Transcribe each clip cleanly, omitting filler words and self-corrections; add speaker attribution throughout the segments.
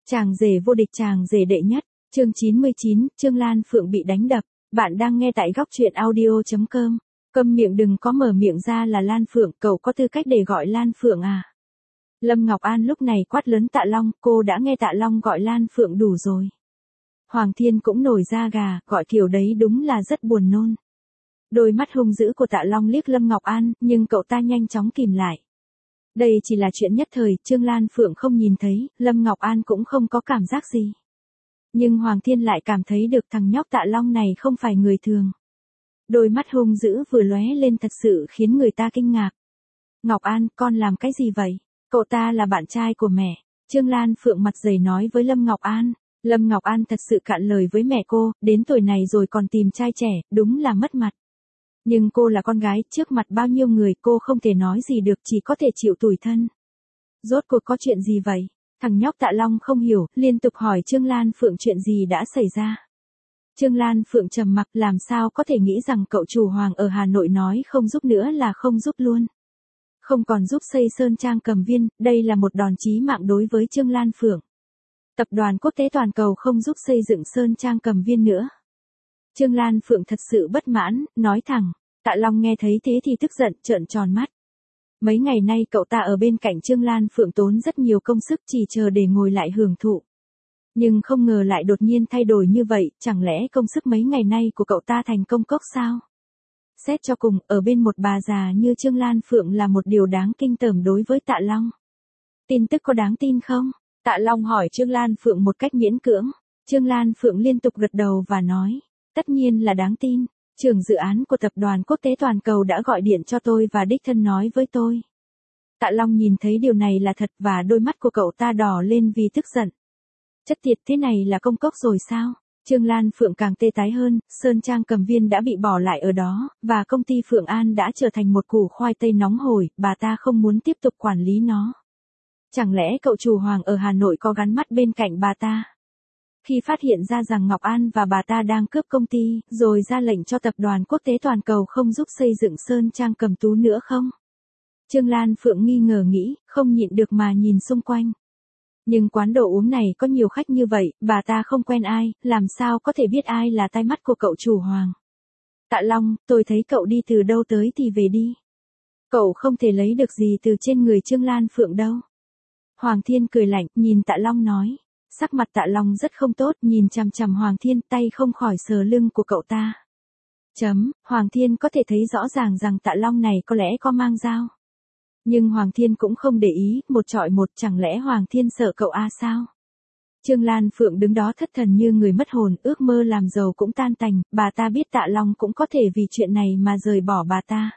Speaker 1: Chàng rể vô địch, chàng rể đệ nhất, chương 99, Trương Lan Phượng bị đánh đập. Bạn đang nghe tại góc truyện audio.com. Câm miệng, đừng có mở miệng ra là Lan Phượng, cậu có tư cách để gọi Lan Phượng à? Lâm Ngọc An lúc này quát lớn Tạ Long, cô đã nghe Tạ Long gọi Lan Phượng đủ rồi. Hoàng Thiên cũng nổi da gà, gọi kiểu đấy đúng là rất buồn nôn. Đôi mắt hung dữ của Tạ Long liếc Lâm Ngọc An, nhưng cậu ta nhanh chóng kìm lại. Đây chỉ là chuyện nhất thời, Trương Lan Phượng không nhìn thấy, Lâm Ngọc An cũng không có cảm giác gì. Nhưng Hoàng Thiên lại cảm thấy được thằng nhóc Tạ Long này không phải người thường. Đôi mắt hung dữ vừa lóe lên thật sự khiến người ta kinh ngạc. Ngọc An, con làm cái gì vậy? Cậu ta là bạn trai của mẹ. Trương Lan Phượng mặt dày nói với Lâm Ngọc An. Lâm Ngọc An thật sự cạn lời với mẹ cô, đến tuổi này rồi còn tìm trai trẻ, đúng là mất mặt. Nhưng cô là con gái, trước mặt bao nhiêu người cô không thể nói gì được, chỉ có thể chịu tủi thân. Rốt cuộc có chuyện gì vậy? Thằng nhóc Tạ Long không hiểu, liên tục hỏi Trương Lan Phượng chuyện gì đã xảy ra. Trương Lan Phượng trầm mặc, làm sao có thể nghĩ rằng cậu chủ Hoàng ở Hà Nội nói không giúp nữa là không giúp luôn. Không còn giúp xây Sơn Trang Cầm Viên, đây là một đòn chí mạng đối với Trương Lan Phượng. Tập đoàn quốc tế toàn cầu không giúp xây dựng Sơn Trang Cầm Viên nữa. Trương Lan Phượng thật sự bất mãn, nói thẳng. Tạ Long nghe thấy thế thì tức giận, trợn tròn mắt. Mấy ngày nay cậu ta ở bên cạnh Trương Lan Phượng tốn rất nhiều công sức chỉ chờ để ngồi lại hưởng thụ. Nhưng không ngờ lại đột nhiên thay đổi như vậy, chẳng lẽ công sức mấy ngày nay của cậu ta thành công cốc sao? Xét cho cùng, ở bên một bà già như Trương Lan Phượng là một điều đáng kinh tởm đối với Tạ Long. Tin tức có đáng tin không? Tạ Long hỏi Trương Lan Phượng một cách miễn cưỡng. Trương Lan Phượng liên tục gật đầu và nói, tất nhiên là đáng tin. Trưởng dự án của tập đoàn quốc tế toàn cầu đã gọi điện cho tôi và đích thân nói với tôi. Tạ Long nhìn thấy điều này là thật và đôi mắt của cậu ta đỏ lên vì tức giận. Chất tiệt, thế này là công cốc rồi sao? Trương Lan Phượng càng tê tái hơn, Sơn Trang Cầm Viên đã bị bỏ lại ở đó, và công ty Phượng An đã trở thành một củ khoai tây nóng hổi, bà ta không muốn tiếp tục quản lý nó. Chẳng lẽ cậu chủ Hoàng ở Hà Nội có gắn mắt bên cạnh bà ta? Khi phát hiện ra rằng Ngọc An và bà ta đang cướp công ty, rồi ra lệnh cho tập đoàn quốc tế toàn cầu không giúp xây dựng Sơn Trang Cầm Tú nữa không? Trương Lan Phượng nghi ngờ nghĩ, không nhịn được mà nhìn xung quanh. Nhưng quán đồ uống này có nhiều khách như vậy, bà ta không quen ai, làm sao có thể biết ai là tai mắt của cậu chủ Hoàng. Tạ Long, tôi thấy cậu đi từ đâu tới thì về đi. Cậu không thể lấy được gì từ trên người Trương Lan Phượng đâu. Hoàng Thiên cười lạnh, nhìn Tạ Long nói. Sắc mặt Tạ Long rất không tốt, nhìn chằm chằm Hoàng Thiên, tay không khỏi sờ lưng của cậu ta. Hoàng Thiên có thể thấy rõ ràng rằng Tạ Long này có lẽ có mang dao. Nhưng Hoàng Thiên cũng không để ý, một chọi một, chẳng lẽ Hoàng Thiên sợ cậu sao? Trương Lan Phượng đứng đó thất thần như người mất hồn, ước mơ làm giàu cũng tan tành, bà ta biết Tạ Long cũng có thể vì chuyện này mà rời bỏ bà ta.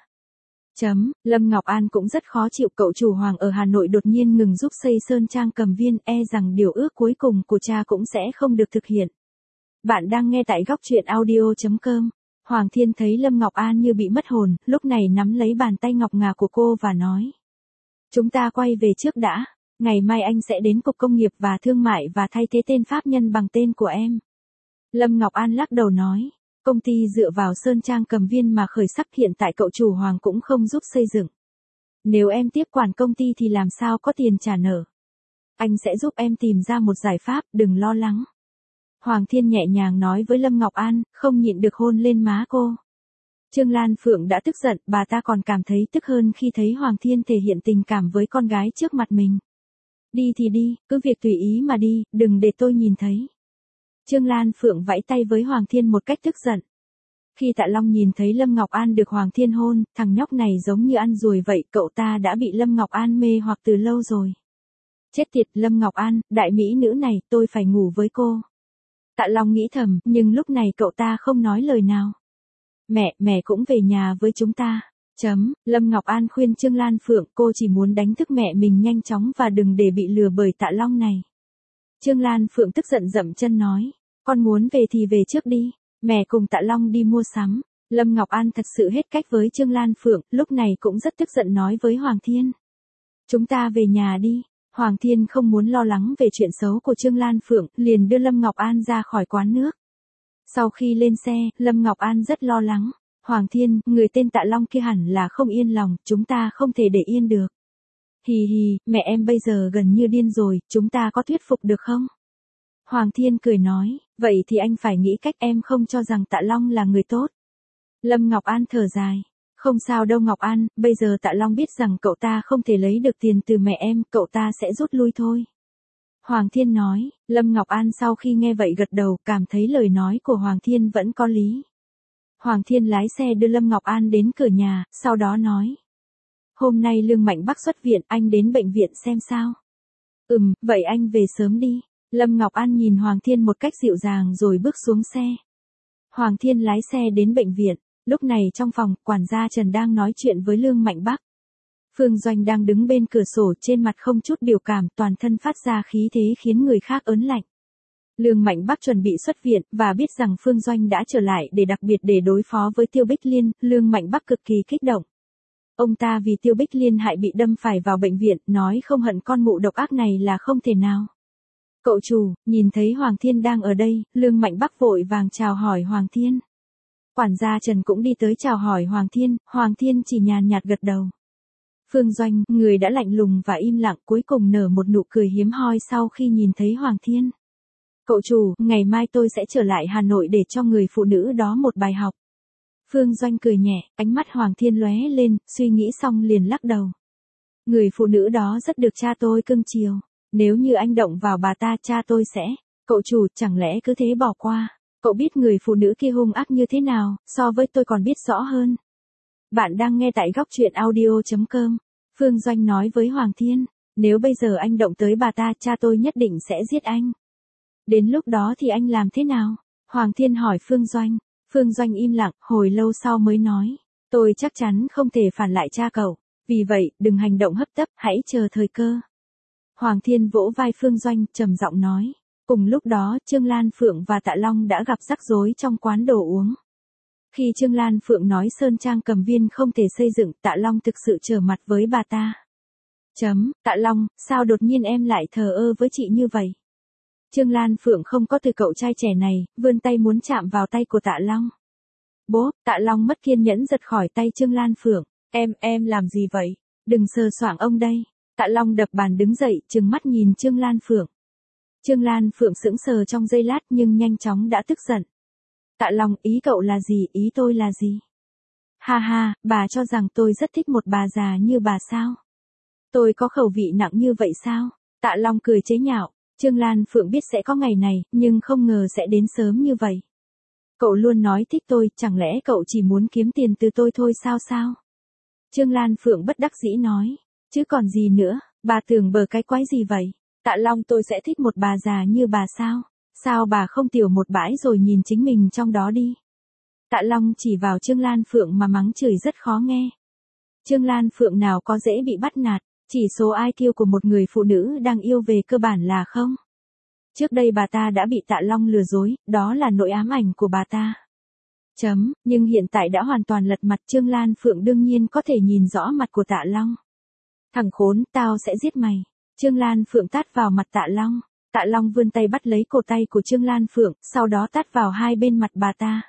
Speaker 1: Lâm Ngọc An cũng rất khó chịu, cậu chủ Hoàng ở Hà Nội đột nhiên ngừng giúp xây Sơn Trang Cầm Viên, rằng điều ước cuối cùng của cha cũng sẽ không được thực hiện. Bạn đang nghe tại góc truyện audio.com. Hoàng Thiên thấy Lâm Ngọc An như bị mất hồn, lúc này nắm lấy bàn tay ngọc ngà của cô và nói. Chúng ta quay về trước đã, ngày mai anh sẽ đến Cục Công nghiệp và Thương mại và thay thế tên pháp nhân bằng tên của em. Lâm Ngọc An lắc đầu nói. Công ty dựa vào Sơn Trang Cầm Viên mà khởi sắc, hiện tại cậu chủ Hoàng cũng không giúp xây dựng. Nếu em tiếp quản công ty thì làm sao có tiền trả nợ. Anh sẽ giúp em tìm ra một giải pháp, đừng lo lắng. Hoàng Thiên nhẹ nhàng nói với Lâm Ngọc An, không nhịn được hôn lên má cô. Trương Lan Phượng đã tức giận, bà ta còn cảm thấy tức hơn khi thấy Hoàng Thiên thể hiện tình cảm với con gái trước mặt mình. Đi thì đi, cứ việc tùy ý mà đi, đừng để tôi nhìn thấy. Trương Lan Phượng vẫy tay với Hoàng Thiên một cách tức giận. Khi Tạ Long nhìn thấy Lâm Ngọc An được Hoàng Thiên hôn, thằng nhóc này giống như ăn ruồi vậy, cậu ta đã bị Lâm Ngọc An mê hoặc từ lâu rồi. Chết tiệt, Lâm Ngọc An, đại mỹ nữ này, tôi phải ngủ với cô. Tạ Long nghĩ thầm, nhưng lúc này cậu ta không nói lời nào. Mẹ cũng về nhà với chúng ta. Lâm Ngọc An khuyên Trương Lan Phượng, cô chỉ muốn đánh thức mẹ mình nhanh chóng và đừng để bị lừa bởi Tạ Long này. Trương Lan Phượng tức giận dậm chân nói, con muốn về thì về trước đi, mẹ cùng Tạ Long đi mua sắm. Lâm Ngọc An thật sự hết cách với Trương Lan Phượng, lúc này cũng rất tức giận nói với Hoàng Thiên. Chúng ta về nhà đi. Hoàng Thiên không muốn lo lắng về chuyện xấu của Trương Lan Phượng, liền đưa Lâm Ngọc An ra khỏi quán nước. Sau khi lên xe, Lâm Ngọc An rất lo lắng. Hoàng Thiên, người tên Tạ Long kia hẳn là không yên lòng, chúng ta không thể để yên được. Hì hì, mẹ em bây giờ gần như điên rồi, chúng ta có thuyết phục được không? Hoàng Thiên cười nói, vậy thì anh phải nghĩ cách, em không cho rằng Tạ Long là người tốt. Lâm Ngọc An thở dài. Không sao đâu Ngọc An, bây giờ Tạ Long biết rằng cậu ta không thể lấy được tiền từ mẹ em, cậu ta sẽ rút lui thôi. Hoàng Thiên nói, Lâm Ngọc An sau khi nghe vậy gật đầu, cảm thấy lời nói của Hoàng Thiên vẫn có lý. Hoàng Thiên lái xe đưa Lâm Ngọc An đến cửa nhà, sau đó nói. Hôm nay Lương Mạnh Bắc xuất viện, anh đến bệnh viện xem sao. Vậy anh về sớm đi. Lâm Ngọc An nhìn Hoàng Thiên một cách dịu dàng rồi bước xuống xe. Hoàng Thiên lái xe đến bệnh viện. Lúc này trong phòng, quản gia Trần đang nói chuyện với Lương Mạnh Bắc. Phương Doanh đang đứng bên cửa sổ, trên mặt không chút biểu cảm, toàn thân phát ra khí thế khiến người khác ớn lạnh. Lương Mạnh Bắc chuẩn bị xuất viện, và biết rằng Phương Doanh đã trở lại để đặc biệt để đối phó với Tiêu Bích Liên, Lương Mạnh Bắc cực kỳ kích động. Ông ta vì Tiêu Bích Liên hại bị đâm phải vào bệnh viện, nói không hận con mụ độc ác này là không thể nào. Cậu chủ, nhìn thấy Hoàng Thiên đang ở đây, Lương Mạnh Bắc vội vàng chào hỏi Hoàng Thiên. Quản gia Trần cũng đi tới chào hỏi Hoàng Thiên chỉ nhàn nhạt gật đầu. Phương Doanh, người đã lạnh lùng và im lặng, cuối cùng nở một nụ cười hiếm hoi sau khi nhìn thấy Hoàng Thiên. Cậu chủ, ngày mai tôi sẽ trở lại Hà Nội để cho người phụ nữ đó một bài học. Phương Doanh cười nhẹ, ánh mắt Hoàng Thiên lóe lên, suy nghĩ xong liền lắc đầu. Người phụ nữ đó rất được cha tôi cưng chiều. Nếu như anh động vào bà ta, cha tôi sẽ. Cậu chủ, chẳng lẽ cứ thế bỏ qua. Cậu biết người phụ nữ kia hung ác như thế nào, so với tôi còn biết rõ hơn. Bạn đang nghe tại góc truyện audio.com. Phương Doanh nói với Hoàng Thiên, nếu bây giờ anh động tới bà ta, cha tôi nhất định sẽ giết anh. Đến lúc đó thì anh làm thế nào? Hoàng Thiên hỏi Phương Doanh. Phương Doanh im lặng, hồi lâu sau mới nói, tôi chắc chắn không thể phản lại cha cậu. Vì vậy, đừng hành động hấp tấp, hãy chờ thời cơ. Hoàng Thiên vỗ vai Phương Doanh, trầm giọng nói. Cùng lúc đó, Trương Lan Phượng và Tạ Long đã gặp rắc rối trong quán đồ uống. Khi Trương Lan Phượng nói Sơn Trang Cầm Viên không thể xây dựng, Tạ Long thực sự trở mặt với bà ta. Tạ Long, sao đột nhiên em lại thờ ơ với chị như vậy? Trương Lan Phượng không có từ cậu trai trẻ này, vươn tay muốn chạm vào tay của Tạ Long. Bố, Tạ Long mất kiên nhẫn giật khỏi tay Trương Lan Phượng. Em làm gì vậy? Đừng sờ soạng ông đây. Tạ Long đập bàn đứng dậy, trừng mắt nhìn Trương Lan Phượng. Trương Lan Phượng sững sờ trong giây lát nhưng nhanh chóng đã tức giận. Tạ Long, ý cậu là gì, ý tôi là gì? Ha ha, bà cho rằng tôi rất thích một bà già như bà sao? Tôi có khẩu vị nặng như vậy sao? Tạ Long cười chế nhạo. Trương Lan Phượng biết sẽ có ngày này, nhưng không ngờ sẽ đến sớm như vậy. Cậu luôn nói thích tôi, chẳng lẽ cậu chỉ muốn kiếm tiền từ tôi thôi sao? Trương Lan Phượng bất đắc dĩ nói. Chứ còn gì nữa, bà tưởng bờ cái quái gì vậy? Tạ Long, tôi sẽ thích một bà già như bà sao? Sao bà không tiểu một bãi rồi nhìn chính mình trong đó đi? Tạ Long chỉ vào Trương Lan Phượng mà mắng chửi rất khó nghe. Trương Lan Phượng nào có dễ bị bắt nạt, chỉ số IQ của một người phụ nữ đang yêu về cơ bản là không. Trước đây bà ta đã bị Tạ Long lừa dối, đó là nỗi ám ảnh của bà ta. Nhưng hiện tại đã hoàn toàn lật mặt, Trương Lan Phượng đương nhiên có thể nhìn rõ mặt của Tạ Long. Thằng khốn, tao sẽ giết mày. Trương Lan Phượng tát vào mặt Tạ Long. Tạ Long vươn tay bắt lấy cổ tay của Trương Lan Phượng, sau đó tát vào hai bên mặt bà ta.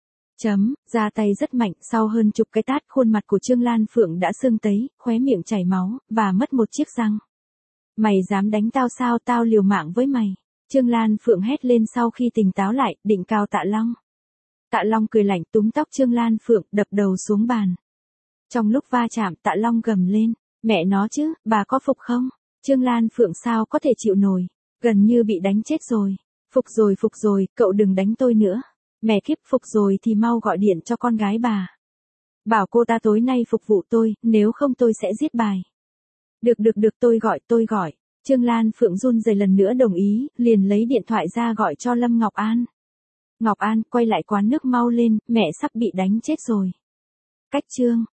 Speaker 1: Ra tay rất mạnh, sau hơn chục cái tát, khuôn mặt của Trương Lan Phượng đã sưng tấy, khóe miệng chảy máu, và mất một chiếc răng. Mày dám đánh tao sao, tao liều mạng với mày. Trương Lan Phượng hét lên sau khi tỉnh táo lại, định cào Tạ Long. Tạ Long cười lạnh túm tóc Trương Lan Phượng, đập đầu xuống bàn. Trong lúc va chạm, Tạ Long gầm lên. Mẹ nó chứ, bà có phục không? Trương Lan Phượng sao có thể chịu nổi. Gần như bị đánh chết rồi. Phục rồi, cậu đừng đánh tôi nữa. Mẹ kiếp, phục rồi thì mau gọi điện cho con gái bà. Bảo cô ta tối nay phục vụ tôi, nếu không tôi sẽ giết bài. Được, tôi gọi. Trương Lan Phượng run rẩy lần nữa đồng ý, liền lấy điện thoại ra gọi cho Lâm Ngọc An. Ngọc An, quay lại quán nước mau lên, mẹ sắp bị đánh chết rồi. Cách Trương